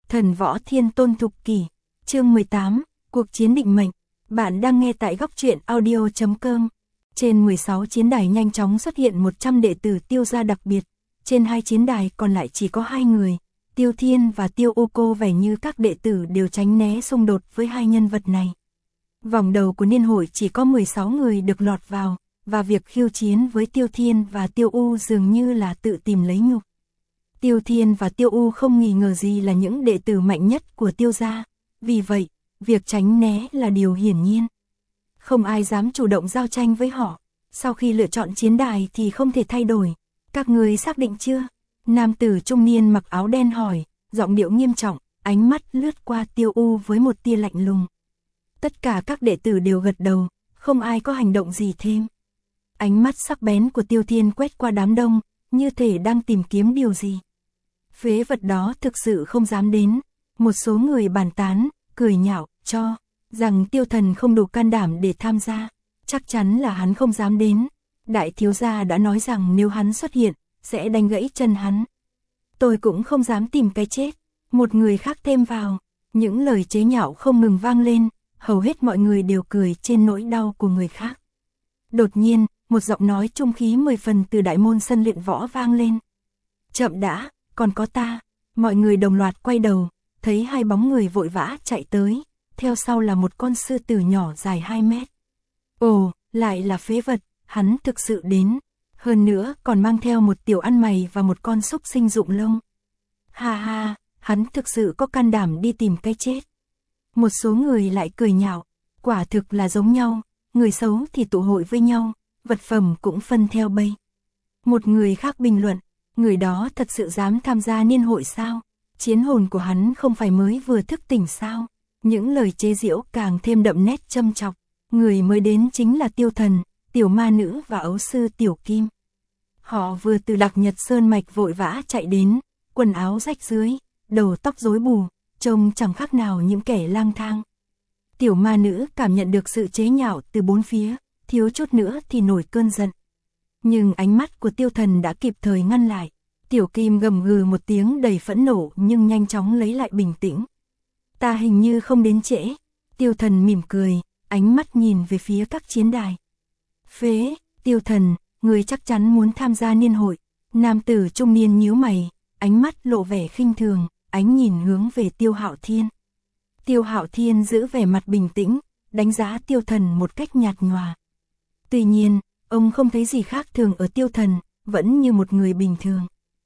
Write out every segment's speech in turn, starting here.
Thần võ thiên tôn thục kỷ, chương 18, cuộc chiến định mệnh. Bạn đang nghe tại góc truyện audio.com. Trên 16 chiến đài nhanh chóng xuất hiện 100 đệ tử Tiêu gia đặc biệt. Trên 2 chiến đài còn lại chỉ có 2 người, Tiêu Thiên và Tiêu Ô Cô, vẻ như các đệ tử đều tránh né xung đột với hai nhân vật này. Vòng đầu của niên hội chỉ có 16 người được lọt vào, và việc khiêu chiến với Tiêu Thiên và Tiêu U dường như là tự tìm lấy nhục. Tiêu Thiên và Tiêu U không nghi ngờ gì là những đệ tử mạnh nhất của Tiêu gia, vì vậy, việc tránh né là điều hiển nhiên. Không ai dám chủ động giao tranh với họ, sau khi lựa chọn chiến đài thì không thể thay đổi. Các người xác định chưa? Nam tử trung niên mặc áo đen hỏi, giọng điệu nghiêm trọng, ánh mắt lướt qua Tiêu U với một tia lạnh lùng. Tất cả các đệ tử đều gật đầu, không ai có hành động gì thêm. Ánh mắt sắc bén của Tiêu Thiên quét qua đám đông, như thể đang tìm kiếm điều gì. Phế vật đó thực sự không dám đến. Một số người bàn tán, cười nhạo, cho rằng Tiêu Thần không đủ can đảm để tham gia. Chắc chắn là hắn không dám đến. Đại thiếu gia đã nói rằng nếu hắn xuất hiện, sẽ đánh gãy chân hắn. Tôi cũng không dám tìm cái chết. Một người khác thêm vào. Những lời chế nhạo không ngừng vang lên, hầu hết mọi người đều cười trên nỗi đau của người khác. Đột nhiên, một giọng nói trung khí 10 phần từ đại môn sân luyện võ vang lên. Chậm đã, còn có ta. Mọi người đồng loạt quay đầu, thấy hai bóng người vội vã chạy tới, theo sau là một con sư tử nhỏ dài 2 mét. Ồ, lại là phế vật, hắn thực sự đến. Hơn nữa còn mang theo một tiểu ăn mày và một con súc sinh rụng lông. Ha ha, hắn thực sự có can đảm đi tìm cái chết. Một số người lại cười nhạo, quả thực là giống nhau, người xấu thì tụ hội với nhau, vật phẩm cũng phân theo bầy. Một người khác bình luận, người đó thật sự dám tham gia niên hội sao? Chiến hồn của hắn không phải mới vừa thức tỉnh sao? Những lời chế giễu càng thêm đậm nét châm chọc. Người mới đến chính là Tiêu Thần, Tiểu Ma Nữ và ấu sư Tiểu Kim. Họ vừa từ Đặc Nhật Sơn Mạch vội vã chạy đến, quần áo rách rưới, đầu tóc rối bù, trông chẳng khác nào những kẻ lang thang. Tiểu Ma Nữ cảm nhận được sự chế nhạo từ bốn phía, thiếu chút nữa thì nổi cơn giận. Nhưng ánh mắt của Tiêu Thần đã kịp thời ngăn lại. Tiểu Kim gầm gừ một tiếng đầy phẫn nộ nhưng nhanh chóng lấy lại bình tĩnh. Ta hình như không đến trễ. Tiêu Thần mỉm cười, ánh mắt nhìn về phía các chiến đài. Phế, Tiêu Thần, người chắc chắn muốn tham gia niên hội. Nam tử trung niên nhíu mày, ánh mắt lộ vẻ khinh thường, ánh nhìn hướng về Tiêu Hạo Thiên. Tiêu Hạo Thiên giữ vẻ mặt bình tĩnh, đánh giá Tiêu Thần một cách nhạt nhòa. Tuy nhiên, ông không thấy gì khác thường ở Tiêu Thần, vẫn như một người bình thường.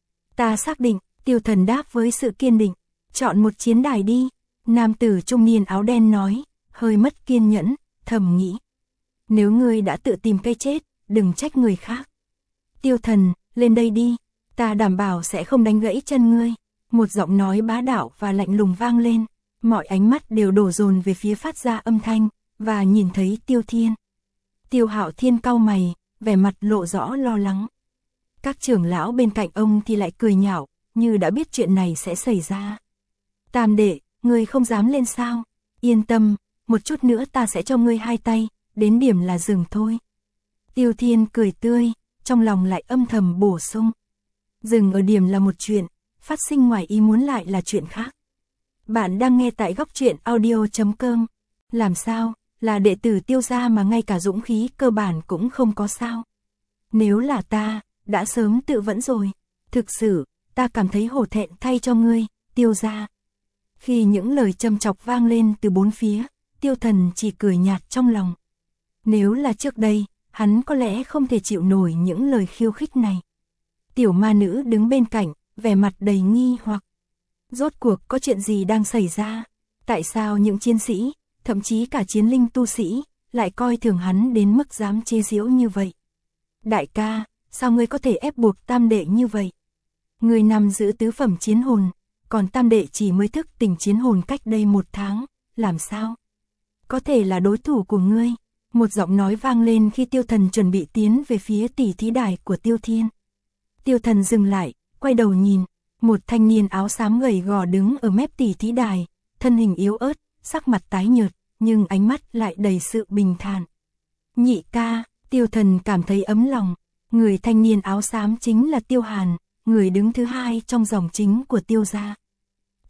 Ta xác định, Tiêu Thần đáp với sự kiên định. Chọn một chiến đài đi. Nam tử trung niên áo đen nói, hơi mất kiên nhẫn, thầm nghĩ. Nếu ngươi đã tự tìm cái chết, đừng trách người khác. Tiêu Thần, lên đây đi. Ta đảm bảo sẽ không đánh gãy chân ngươi. Một giọng nói bá đạo và lạnh lùng vang lên. Mọi ánh mắt đều đổ dồn về phía phát ra âm thanh, và nhìn thấy Tiêu Thiên. Tiêu Hạo Thiên cau mày, vẻ mặt lộ rõ lo lắng. Các trưởng lão bên cạnh ông thì lại cười nhạo, như đã biết chuyện này sẽ xảy ra. Tam đệ, ngươi không dám lên sao? Yên tâm, một chút nữa ta sẽ cho ngươi 2 tay, đến điểm là dừng thôi. Tiêu Thiên cười tươi, trong lòng lại âm thầm bổ sung. Dừng ở điểm là một chuyện, phát sinh ngoài ý muốn lại là chuyện khác. Bạn đang nghe tại góc truyện audio.com. Làm sao, là đệ tử Tiêu gia mà ngay cả dũng khí cơ bản cũng không có sao? Nếu là ta, đã sớm tự vẫn rồi. Thực sự, ta cảm thấy hổ thẹn thay cho ngươi, Tiêu gia. Khi những lời châm chọc vang lên từ bốn phía, Tiêu Thần chỉ cười nhạt trong lòng. Nếu là trước đây, hắn có lẽ không thể chịu nổi những lời khiêu khích này. Tiểu Ma Nữ đứng bên cạnh, vẻ mặt đầy nghi hoặc. Rốt cuộc có chuyện gì đang xảy ra? Tại sao những chiến sĩ, thậm chí cả chiến linh tu sĩ, lại coi thường hắn đến mức dám chế giễu như vậy? Đại ca, sao ngươi có thể ép buộc tam đệ như vậy? Ngươi nằm giữ tứ phẩm chiến hồn, còn tam đệ chỉ mới thức tỉnh chiến hồn cách đây 1 tháng, làm sao? Có thể là đối thủ của ngươi. Một giọng nói vang lên khi Tiêu Thần chuẩn bị tiến về phía tỷ thí đài của Tiêu Thiên. Tiêu Thần dừng lại, quay đầu nhìn, một thanh niên áo xám gầy gò đứng ở mép tỷ thí đài, thân hình yếu ớt, sắc mặt tái nhợt, nhưng ánh mắt lại đầy sự bình thản. Nhị ca, Tiêu Thần cảm thấy ấm lòng, người thanh niên áo xám chính là Tiêu Hàn, người đứng thứ 2 trong dòng chính của Tiêu gia.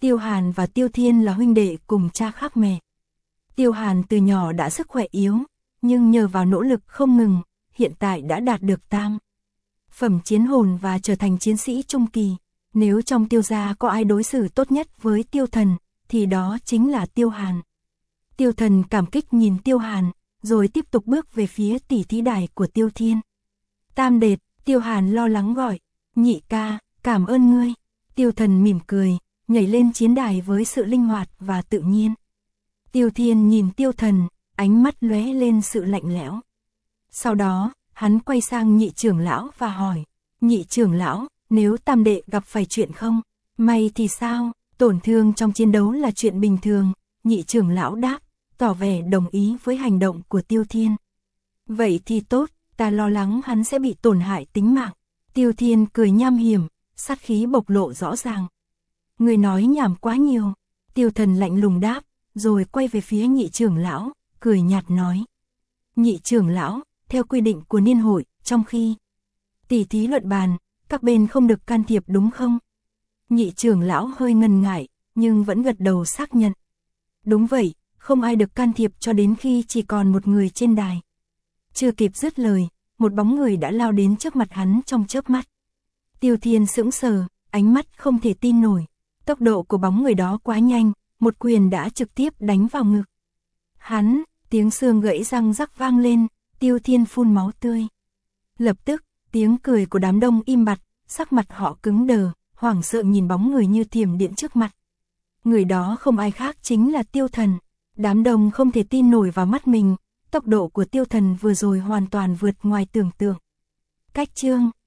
Tiêu Hàn và Tiêu Thiên là huynh đệ cùng cha khác mẹ. Tiêu Hàn từ nhỏ đã sức khỏe yếu, nhưng nhờ vào nỗ lực không ngừng, hiện tại đã đạt được tam phẩm chiến hồn và trở thành chiến sĩ trung kỳ. Nếu trong Tiêu gia có ai đối xử tốt nhất với Tiêu Thần, thì đó chính là Tiêu Hàn. Tiêu Thần cảm kích nhìn Tiêu Hàn, rồi tiếp tục bước về phía tỷ thí đài của Tiêu Thiên. Tam đệt, Tiêu Hàn lo lắng gọi, nhị ca, cảm ơn ngươi. Tiêu Thần mỉm cười, nhảy lên chiến đài với sự linh hoạt và tự nhiên. Tiêu Thiên nhìn Tiêu Thần, ánh mắt lóe lên sự lạnh lẽo. Sau đó, hắn quay sang nhị trưởng lão và hỏi, nhị trưởng lão, nếu tam đệ gặp phải chuyện không, may thì sao, tổn thương trong chiến đấu là chuyện bình thường, nhị trưởng lão đáp, tỏ vẻ đồng ý với hành động của Tiêu Thiên. Vậy thì tốt, ta lo lắng hắn sẽ bị tổn hại tính mạng. Tiêu Thiên cười nham hiểm, sát khí bộc lộ rõ ràng. Người nói nhảm quá nhiều. Tiêu Thần lạnh lùng đáp, rồi quay về phía nhị trưởng lão, cười nhạt nói. Nhị trưởng lão, theo quy định của niên hội, trong khi tỷ thí luận bàn, các bên không được can thiệp đúng không? Nhị trưởng lão hơi ngần ngại, nhưng vẫn gật đầu xác nhận. Đúng vậy, không ai được can thiệp cho đến khi chỉ còn một người trên đài. Chưa kịp dứt lời, một bóng người đã lao đến trước mặt hắn trong chớp mắt. Tiêu Thiên sững sờ, ánh mắt không thể tin nổi. Tốc độ của bóng người đó quá nhanh, một quyền đã trực tiếp đánh vào ngực. Hắn, tiếng xương gãy răng rắc vang lên, Tiêu Thiên phun máu tươi. Lập tức, tiếng cười của đám đông im bặt, sắc mặt họ cứng đờ, hoảng sợ nhìn bóng người như thiểm điện trước mặt. Người đó không ai khác chính là Tiêu Thần. Đám đông không thể tin nổi vào mắt mình, tốc độ của Tiêu Thần vừa rồi hoàn toàn vượt ngoài tưởng tượng. Cách chương